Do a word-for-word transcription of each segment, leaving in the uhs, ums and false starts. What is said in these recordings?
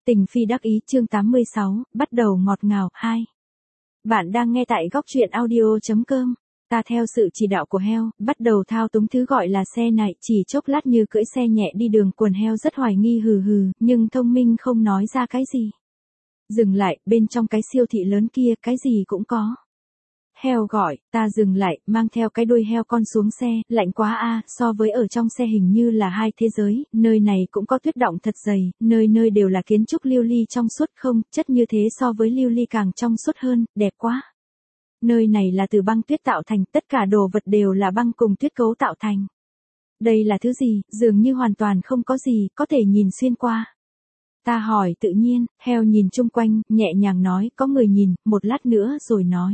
Tình phi đắc ý chương tám mươi sáu, bắt đầu ngọt ngào, hai. Bạn đang nghe tại góc truyện audio.com. Ta theo sự chỉ đạo của heo, bắt đầu thao túng thứ gọi là xe này, chỉ chốc lát như cưỡi xe nhẹ đi đường, quần heo rất hoài nghi hừ hừ, nhưng thông minh không nói ra cái gì. Dừng lại, bên trong cái siêu thị lớn kia, cái gì cũng có. Heo gọi, ta dừng lại, mang theo cái đuôi heo con xuống xe, lạnh quá a, so với ở trong xe hình như là hai thế giới, nơi này cũng có tuyết đọng thật dày, nơi nơi đều là kiến trúc lưu ly trong suốt không, chất như thế so với lưu ly càng trong suốt hơn, đẹp quá. Nơi này là từ băng tuyết tạo thành, tất cả đồ vật đều là băng cùng tuyết cấu tạo thành. Đây là thứ gì, dường như hoàn toàn không có gì, có thể nhìn xuyên qua. Ta hỏi tự nhiên, heo nhìn chung quanh, nhẹ nhàng nói, có người nhìn, một lát nữa rồi nói.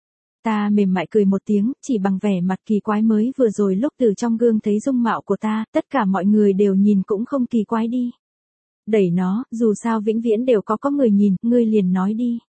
Ta mềm mại cười một tiếng, chỉ bằng vẻ mặt kỳ quái mới vừa rồi lúc từ trong gương thấy dung mạo của ta, tất cả mọi người đều nhìn cũng không kỳ quái đi. Đẩy nó, dù sao vĩnh viễn đều có có người nhìn, ngươi liền nói đi.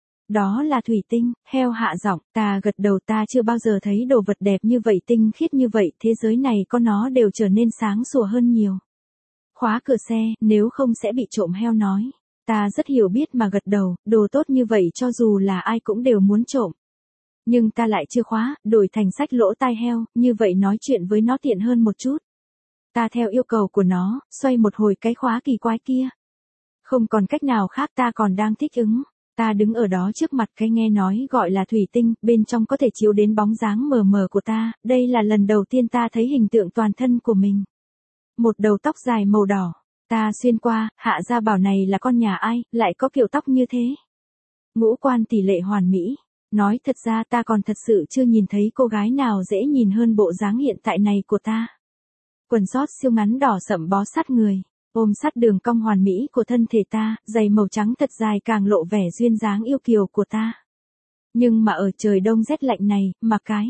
Đó là thủy tinh, heo hạ giọng, ta gật đầu, ta chưa bao giờ thấy đồ vật đẹp như vậy, tinh khiết như vậy, thế giới này có nó đều trở nên sáng sủa hơn nhiều. Khóa cửa xe, nếu không sẽ bị trộm, heo nói. Ta rất hiểu biết mà gật đầu, đồ tốt như vậy cho dù là ai cũng đều muốn trộm. Nhưng ta lại chưa khóa, đổi thành sách lỗ tai heo, như vậy nói chuyện với nó tiện hơn một chút. Ta theo yêu cầu của nó, xoay một hồi cái khóa kỳ quái kia. Không còn cách nào khác, ta còn đang thích ứng. Ta đứng ở đó trước mặt cái nghe nói gọi là thủy tinh, bên trong có thể chiếu đến bóng dáng mờ mờ của ta, đây là lần đầu tiên ta thấy hình tượng toàn thân của mình. Một đầu tóc dài màu đỏ, ta xuyên qua, Hạ Gia Bảo này là con nhà ai, lại có kiểu tóc như thế. Ngũ quan tỷ lệ hoàn mỹ. Nói thật ra ta còn thật sự chưa nhìn thấy cô gái nào dễ nhìn hơn bộ dáng hiện tại này của ta. Quần sót siêu ngắn đỏ sậm bó sát người, ôm sát đường cong hoàn mỹ của thân thể ta, giày màu trắng thật dài càng lộ vẻ duyên dáng yêu kiều của ta. Nhưng mà ở trời đông rét lạnh này, mà cái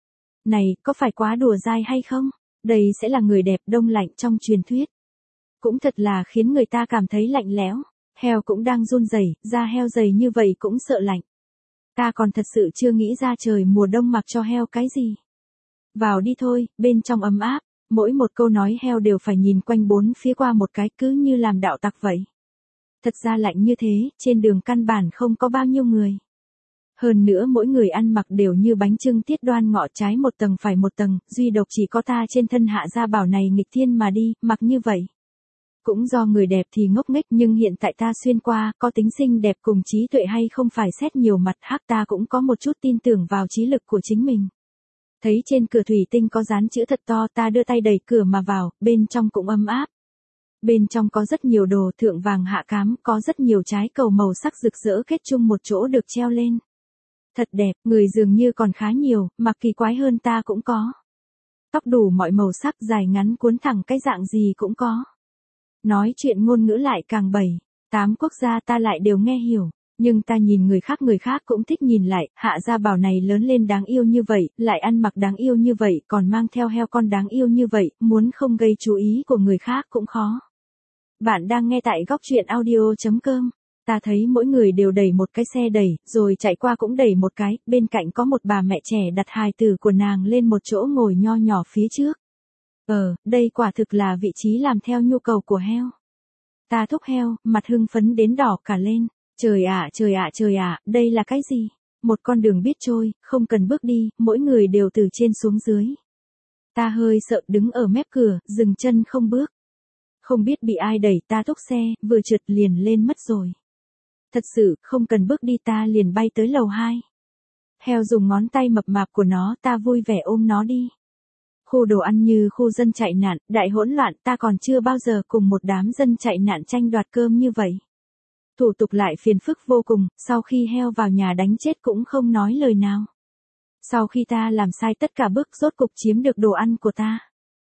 này có phải quá đùa dai hay không? Đây sẽ là người đẹp đông lạnh trong truyền thuyết. Cũng thật là khiến người ta cảm thấy lạnh lẽo. Heo cũng đang run rẩy, da heo dày như vậy cũng sợ lạnh. Ta còn thật sự chưa nghĩ ra trời mùa đông mặc cho heo cái gì. Vào đi thôi, bên trong ấm áp, mỗi một câu nói heo đều phải nhìn quanh bốn phía qua một cái, cứ như làm đạo tặc vậy. Thật ra lạnh như thế, trên đường căn bản không có bao nhiêu người. Hơn nữa mỗi người ăn mặc đều như bánh chưng tiết đoan ngọ, trái một tầng phải một tầng, duy độc chỉ có ta trên thân Hạ Gia Bảo này nghịch thiên mà đi, mặc như vậy. Cũng do người đẹp thì ngốc nghếch, nhưng hiện tại ta xuyên qua, có tính xinh đẹp cùng trí tuệ hay không phải xét nhiều mặt, hắc ta cũng có một chút tin tưởng vào trí lực của chính mình. Thấy trên cửa thủy tinh có dán chữ thật to, ta đưa tay đẩy cửa mà vào, bên trong cũng ấm áp. Bên trong có rất nhiều đồ thượng vàng hạ cám, có rất nhiều trái cầu màu sắc rực rỡ kết chung một chỗ được treo lên. Thật đẹp, người dường như còn khá nhiều, mặc kỳ quái hơn ta cũng có. Tóc đủ mọi màu sắc, dài ngắn cuốn thẳng cái dạng gì cũng có. Nói chuyện ngôn ngữ lại càng bảy, tám quốc gia ta lại đều nghe hiểu, nhưng ta nhìn người khác người khác cũng thích nhìn lại, Hạ Gia Bảo này lớn lên đáng yêu như vậy, lại ăn mặc đáng yêu như vậy, còn mang theo heo con đáng yêu như vậy, muốn không gây chú ý của người khác cũng khó. Bạn đang nghe tại góc truyện audio.com, ta thấy mỗi người đều đẩy một cái xe đẩy, rồi chạy qua cũng đẩy một cái, bên cạnh có một bà mẹ trẻ đặt hài tử của nàng lên một chỗ ngồi nho nhỏ phía trước. Ờ, đây quả thực là vị trí làm theo nhu cầu của heo. Ta thúc heo, mặt hưng phấn đến đỏ cả lên. Trời ạ, trời ạ, trời ạ, đây là cái gì? Một con đường biết trôi, không cần bước đi, mỗi người đều từ trên xuống dưới. Ta hơi sợ đứng ở mép cửa, dừng chân không bước. Không biết bị ai đẩy, ta thúc xe, vừa trượt liền lên mất rồi. Thật sự, không cần bước đi, ta liền bay tới lầu hai. Heo dùng ngón tay mập mạp của nó, ta vui vẻ ôm nó đi. Khu đồ ăn như khu dân chạy nạn, đại hỗn loạn, ta còn chưa bao giờ cùng một đám dân chạy nạn tranh đoạt cơm như vậy. Thủ tục lại phiền phức vô cùng, sau khi heo vào nhà đánh chết cũng không nói lời nào. Sau khi ta làm sai tất cả bước, rốt cục chiếm được đồ ăn của ta.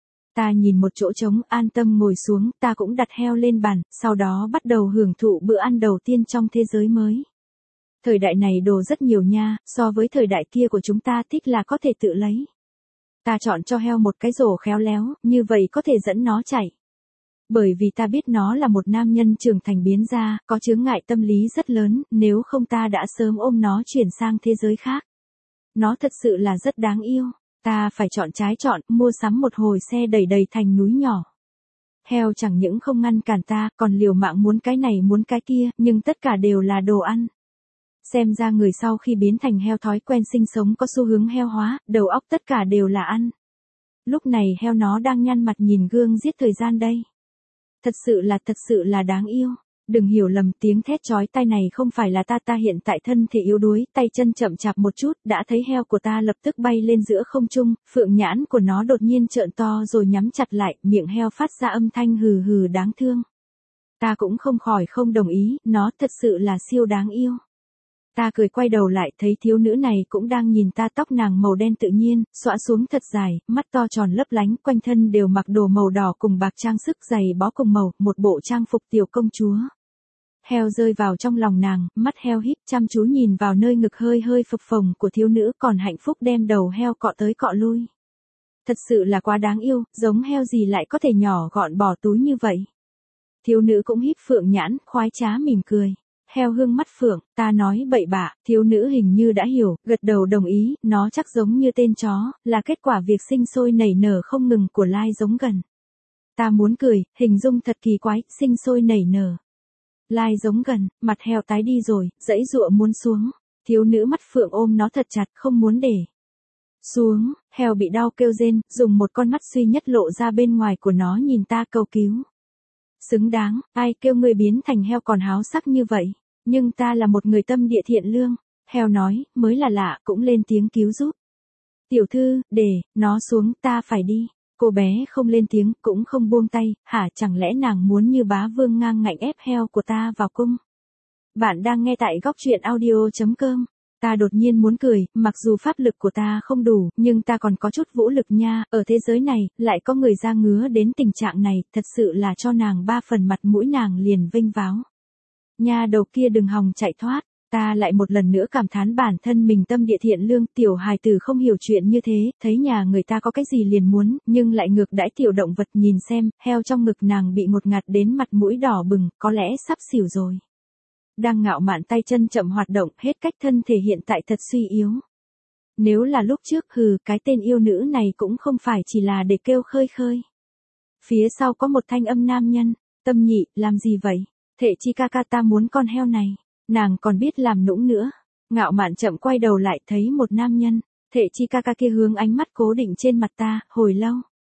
Ta nhìn một chỗ trống, an tâm ngồi xuống, ta cũng đặt heo lên bàn, sau đó bắt đầu hưởng thụ bữa ăn đầu tiên trong thế giới mới. Thời đại này đồ rất nhiều nha, so với thời đại kia của chúng ta thích là có thể tự lấy. Ta chọn cho heo một cái rổ khéo léo, như vậy có thể dẫn nó chạy. Bởi vì ta biết nó là một nam nhân trưởng thành biến ra, có chướng ngại tâm lý rất lớn, nếu không ta đã sớm ôm nó chuyển sang thế giới khác. Nó thật sự là rất đáng yêu. Ta phải chọn trái chọn, mua sắm một hồi xe đẩy đầy thành núi nhỏ. Heo chẳng những không ngăn cản ta, còn liều mạng muốn cái này muốn cái kia, nhưng tất cả đều là đồ ăn. Xem ra người sau khi biến thành heo thói quen sinh sống có xu hướng heo hóa, đầu óc tất cả đều là ăn. Lúc này heo nó đang nhăn mặt nhìn gương giết thời gian đây. Thật sự là thật sự là đáng yêu. Đừng hiểu lầm, tiếng thét chói tai này không phải là ta ta hiện tại thân thể yếu đuối, tay chân chậm chạp một chút, đã thấy heo của ta lập tức bay lên giữa không trung, phượng nhãn của nó đột nhiên trợn to rồi nhắm chặt lại, miệng heo phát ra âm thanh hừ hừ đáng thương. Ta cũng không khỏi không đồng ý, nó thật sự là siêu đáng yêu. Ta cười quay đầu lại thấy thiếu nữ này cũng đang nhìn ta, tóc nàng màu đen tự nhiên, xõa xuống thật dài, mắt to tròn lấp lánh, quanh thân đều mặc đồ màu đỏ cùng bạc trang sức, giày bó cùng màu, một bộ trang phục tiểu công chúa. Heo rơi vào trong lòng nàng, mắt heo híp chăm chú nhìn vào nơi ngực hơi hơi phập phồng của thiếu nữ, còn hạnh phúc đem đầu heo cọ tới cọ lui. Thật sự là quá đáng yêu, giống heo gì lại có thể nhỏ gọn bỏ túi như vậy. Thiếu nữ cũng híp phượng nhãn, khoái trá mỉm cười. Heo hương mắt phượng, ta nói bậy bạ, thiếu nữ hình như đã hiểu, gật đầu đồng ý, nó chắc giống như tên chó, là kết quả việc sinh sôi nảy nở không ngừng của lai giống gần. Ta muốn cười, hình dung thật kỳ quái, sinh sôi nảy nở. Lai giống gần, mặt heo tái đi rồi, dãy dụa muốn xuống. Thiếu nữ mắt phượng ôm nó thật chặt, không muốn để xuống. Heo bị đau kêu rên, dùng một con mắt duy nhất lộ ra bên ngoài của nó nhìn ta cầu cứu. Xứng đáng, ai kêu ngươi biến thành heo còn háo sắc như vậy, nhưng ta là một người tâm địa thiện lương. Heo nói, mới là lạ, cũng lên tiếng cứu giúp. Tiểu thư, để nó xuống, ta phải đi. Cô bé không lên tiếng, cũng không buông tay, hả, chẳng lẽ nàng muốn như bá vương ngang ngạnh ép heo của ta vào cung? Bạn đang nghe tại góc truyện audio chấm com. Ta đột nhiên muốn cười, mặc dù pháp lực của ta không đủ, nhưng ta còn có chút vũ lực nha, ở thế giới này, lại có người ra ngứa đến tình trạng này, thật sự là cho nàng ba phần mặt mũi nàng liền vinh váo. Nha đầu kia đừng hòng chạy thoát, ta lại một lần nữa cảm thán bản thân mình tâm địa thiện lương, tiểu hài tử không hiểu chuyện như thế, thấy nhà người ta có cái gì liền muốn, nhưng lại ngược đãi tiểu động vật, nhìn xem, heo trong ngực nàng bị ngột ngạt đến mặt mũi đỏ bừng, có lẽ sắp xỉu rồi. Đang ngạo mạn tay chân chậm hoạt động, hết cách thân thể hiện tại thật suy yếu. Nếu là lúc trước hừ, cái tên yêu nữ này cũng không phải chỉ là để kêu khơi khơi. Phía sau có một thanh âm nam nhân, Tâm Nhị, làm gì vậy? Thệ chi ca ca, ta muốn con heo này. Nàng còn biết làm nũng nữa. Ngạo mạn chậm quay đầu lại thấy một nam nhân, Thệ chi ca ca kia hướng ánh mắt cố định trên mặt ta, hồi lâu.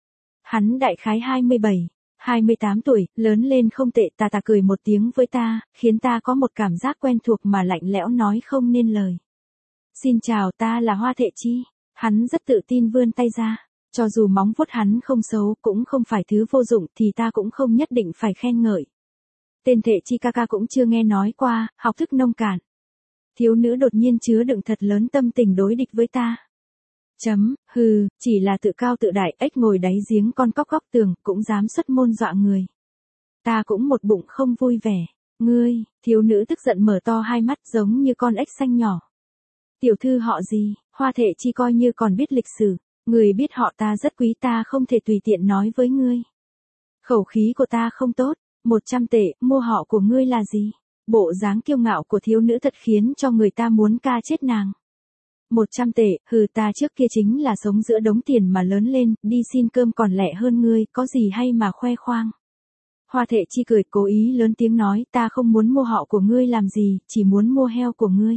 Hắn đại khái hai mươi bảy, hai mươi tám tuổi, lớn lên không tệ, ta ta cười một tiếng với ta, khiến ta có một cảm giác quen thuộc mà lạnh lẽo nói không nên lời. Xin chào, ta là Hoa Thệ Chi. Hắn rất tự tin vươn tay ra. Cho dù móng vuốt hắn không xấu, cũng không phải thứ vô dụng, thì ta cũng không nhất định phải khen ngợi. Tên Thệ Chi ca ca cũng chưa nghe nói qua, học thức nông cạn. Thiếu nữ đột nhiên chứa đựng thật lớn tâm tình đối địch với ta. Chấm, hừ, chỉ là tự cao tự đại, ếch ngồi đáy giếng con cóc góc tường, cũng dám xuất môn dọa người. Ta cũng một bụng không vui vẻ. Ngươi, thiếu nữ tức giận mở to hai mắt giống như con ếch xanh nhỏ. Tiểu thư họ gì? Hoa Thệ Chi coi như còn biết lịch sử. Người biết họ ta rất quý, ta không thể tùy tiện nói với ngươi. Khẩu khí của ta không tốt. Một trăm tệ, mua họ của ngươi là gì? Bộ dáng kiêu ngạo của thiếu nữ thật khiến cho người ta muốn ca chết nàng. Một trăm tệ, hừ, ta trước kia chính là sống giữa đống tiền mà lớn lên, đi xin cơm còn lẹ hơn ngươi, có gì hay mà khoe khoang. Hoa Thệ Chi cười cố ý lớn tiếng nói, ta không muốn mua họ của ngươi làm gì, chỉ muốn mua heo của ngươi.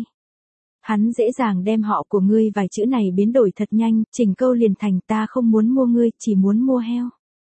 Hắn dễ dàng đem họ của ngươi vài chữ này biến đổi thật nhanh, chỉnh câu liền thành, ta không muốn mua ngươi, chỉ muốn mua heo.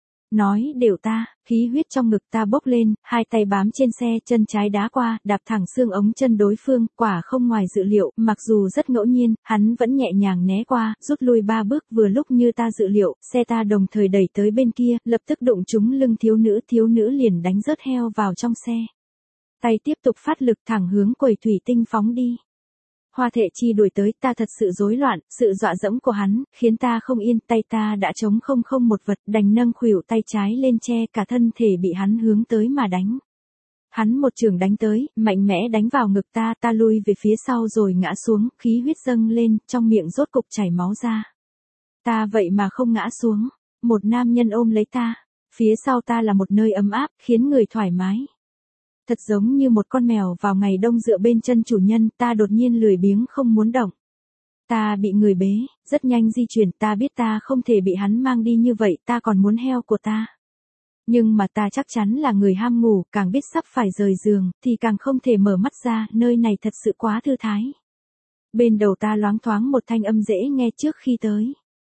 Nói đều ta, khí huyết trong ngực ta bốc lên, hai tay bám trên xe, chân trái đá qua, đạp thẳng xương ống chân đối phương, quả không ngoài dự liệu, mặc dù rất ngẫu nhiên, hắn vẫn nhẹ nhàng né qua, rút lui ba bước, vừa lúc như ta dự liệu, xe ta đồng thời đẩy tới bên kia, lập tức đụng trúng lưng thiếu nữ, thiếu nữ liền đánh rớt heo vào trong xe. Tay tiếp tục phát lực thẳng hướng quầy thủy tinh phóng đi. Hoa Thệ Chi đuổi tới, ta thật sự rối loạn, sự dọa dẫm của hắn, khiến ta không yên, tay ta đã trống không không một vật, đành nâng khuỷu tay trái lên che, cả thân thể bị hắn hướng tới mà đánh. Hắn một trường đánh tới, mạnh mẽ đánh vào ngực ta, ta lui về phía sau rồi ngã xuống, khí huyết dâng lên, trong miệng rốt cục chảy máu ra. Ta vậy mà không ngã xuống, một nam nhân ôm lấy ta, phía sau ta là một nơi ấm áp, khiến người thoải mái. Thật giống như một con mèo vào ngày đông dựa bên chân chủ nhân, ta đột nhiên lười biếng không muốn động. Ta bị người bế, rất nhanh di chuyển, ta biết ta không thể bị hắn mang đi như vậy, ta còn muốn heo của ta. Nhưng mà ta chắc chắn là người ham ngủ, càng biết sắp phải rời giường, thì càng không thể mở mắt ra, nơi này thật sự quá thư thái. Bên đầu ta loáng thoáng một thanh âm dễ nghe trước khi tới.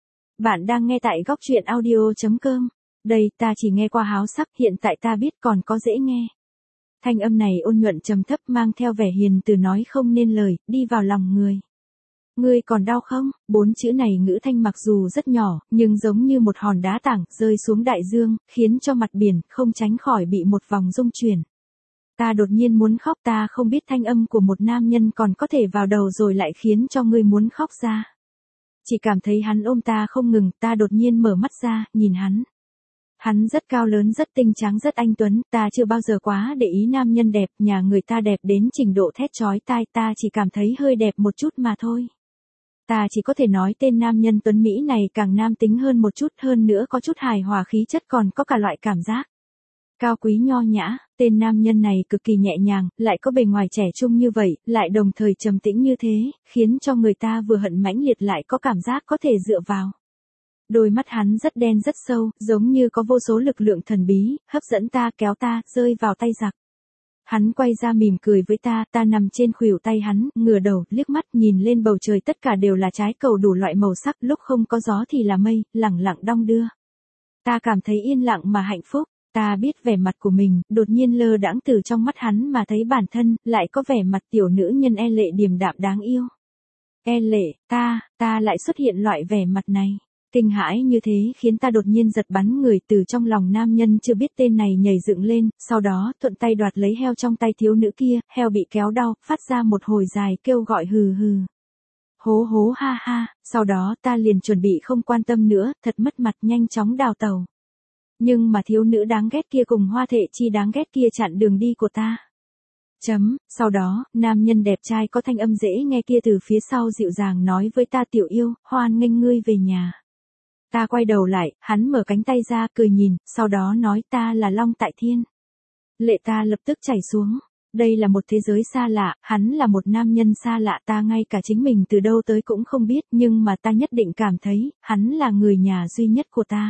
Bạn đang nghe tại góc truyện audio.com. Đây, ta chỉ nghe qua háo sắc, hiện tại ta biết còn có dễ nghe. Thanh âm này ôn nhuận trầm thấp mang theo vẻ hiền từ nói không nên lời, đi vào lòng người. Ngươi còn đau không? Bốn chữ này ngữ thanh mặc dù rất nhỏ, nhưng giống như một hòn đá tảng rơi xuống đại dương, khiến cho mặt biển không tránh khỏi bị một vòng rung chuyển. Ta đột nhiên muốn khóc, ta không biết thanh âm của một nam nhân còn có thể vào đầu rồi lại khiến cho ngươi muốn khóc ra. Chỉ cảm thấy hắn ôm ta không ngừng, ta đột nhiên mở mắt ra, nhìn hắn. Hắn rất cao lớn, rất tinh trắng, rất anh tuấn, ta chưa bao giờ quá để ý nam nhân đẹp, nhà người ta đẹp đến trình độ thét chói tai, ta chỉ cảm thấy hơi đẹp một chút mà thôi. Ta chỉ có thể nói tên nam nhân tuấn Mỹ này càng nam tính hơn một chút, hơn nữa có chút hài hòa khí chất, còn có cả loại cảm giác cao quý nho nhã. Tên nam nhân này cực kỳ nhẹ nhàng, lại có bề ngoài trẻ trung như vậy, lại đồng thời trầm tĩnh như thế, khiến cho người ta vừa hận mãnh liệt lại có cảm giác có thể dựa vào. Đôi mắt hắn rất đen rất sâu, giống như có vô số lực lượng thần bí, hấp dẫn ta, kéo ta, rơi vào tay giặc. Hắn quay ra mỉm cười với ta, ta nằm trên khuỷu tay hắn, ngửa đầu, liếc mắt, nhìn lên bầu trời, tất cả đều là trái cầu đủ loại màu sắc, lúc không có gió thì là mây, lẳng lặng đong đưa. Ta cảm thấy yên lặng mà hạnh phúc, ta biết vẻ mặt của mình, đột nhiên lơ đãng từ trong mắt hắn mà thấy bản thân, lại có vẻ mặt tiểu nữ nhân e lệ điềm đạm đáng yêu. E lệ, ta, ta lại xuất hiện loại vẻ mặt này. Kinh hãi như thế khiến ta đột nhiên giật bắn người, từ trong lòng nam nhân chưa biết tên này nhảy dựng lên, sau đó thuận tay đoạt lấy heo trong tay thiếu nữ kia, heo bị kéo đau, phát ra một hồi dài kêu gọi hừ hừ. Hố hố ha ha, sau đó ta liền chuẩn bị không quan tâm nữa, thật mất mặt, nhanh chóng đào tàu. Nhưng mà thiếu nữ đáng ghét kia cùng hoa thệ chi đáng ghét kia chặn đường đi của ta. Chấm, sau đó, nam nhân đẹp trai có thanh âm dễ nghe kia từ phía sau dịu dàng nói với ta, tiểu yêu, hoan nghênh ngươi về nhà. Ta quay đầu lại, hắn mở cánh tay ra, cười nhìn, sau đó nói, ta là Long Tại Thiên. Lệ ta lập tức chảy xuống. Đây là một thế giới xa lạ, hắn là một nam nhân xa lạ, ta ngay cả chính mình từ đâu tới cũng không biết, nhưng mà ta nhất định cảm thấy, hắn là người nhà duy nhất của ta.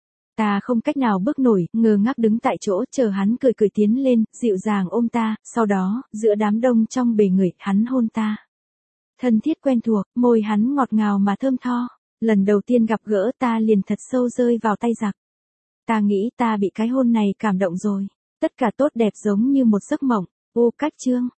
Ta không cách nào bước nổi, ngơ ngác đứng tại chỗ, chờ hắn cười cười tiến lên, dịu dàng ôm ta, sau đó, giữa đám đông trong bề người, hắn hôn ta. Thân thiết quen thuộc, môi hắn ngọt ngào mà thơm tho. Lần đầu tiên gặp gỡ ta liền thật sâu rơi vào tay giặc. Ta nghĩ ta bị cái hôn này cảm động rồi. Tất cả tốt đẹp giống như một giấc mộng. Ô cách chương.